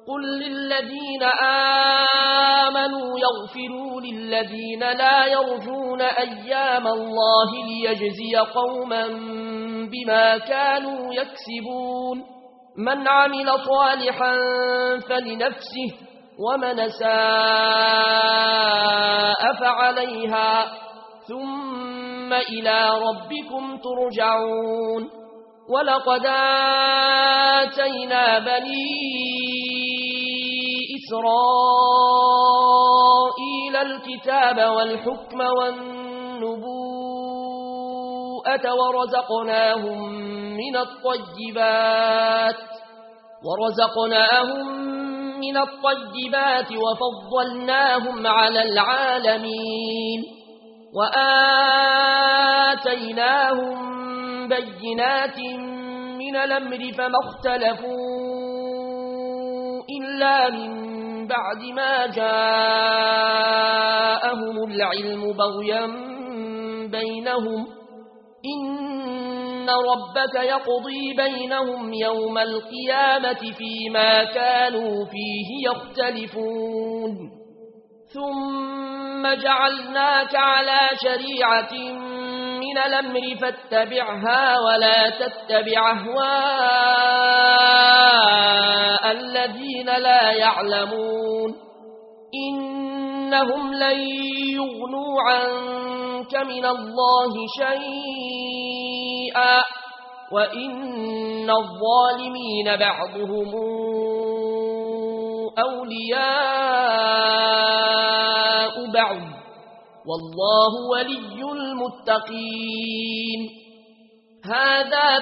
قل للذين آمنوا يغفروا للذين لا يرجون أيام الله ليجزي قوما بما كانوا يكسبون من عمل صالحا فلنفسه ومن ساء فعليها ثم إلى ربكم ترجعون ولقد آتينا بني إسرائيل الكتاب والحكم والنبوءة ورزقناهم من الطيبات وفضلناهم على العالمين وآتيناهم بينات من الأمر فما اختلفوا إلا من بعد ما جاءهم العلم بغيا بينهم إن ربك يقضي بينهم يوم القيامة فيما كانوا فيه يختلفون ثم جعلناك على شريعة من الأمر فاتبعها ولا تتبع أهواء الذين لا يعلمون إنهم لن يغنوا عنك من الله شيئا وإن الظالمين بعضهم أولياء بعض والله ولي المتقين هذا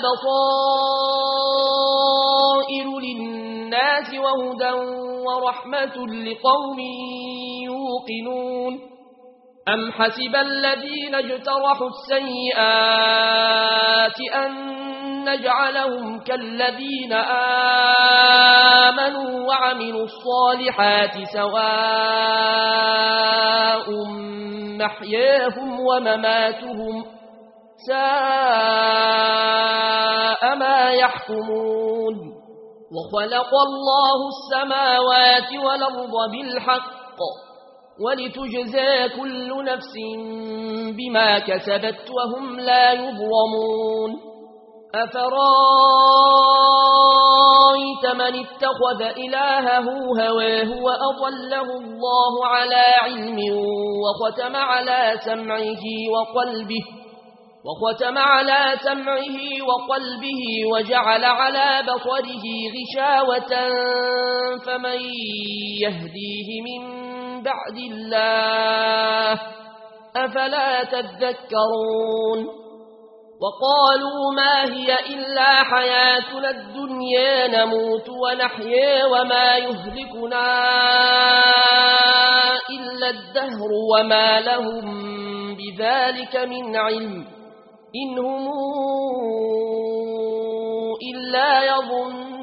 بصائر للناس وهدى ورحمة لقوم يوقنون أم حسب الذين اجترحوا السيئات أن نجعلهم كالذين آمنوا وعملوا الصالحات سواء محياهم ومماتهم ساء ما يحكمون وخلق الله السماوات والأرض بالحق ولتجزى كل نفس بما كسبت وهم لا يظلمون أفرايت من اتخذ إلهه هواه وأضله الله على علم وختم على سمعه وقلبه وجعل على بصره غشاوة فمن يهديه من بعد الله أفلا تذكرون وقالوا ما هي إلا حياتنا الدنيا نموت ونحيا وما يهلكنا إلا الدهر وما لهم بذلك من علم إن هم إلا يظنون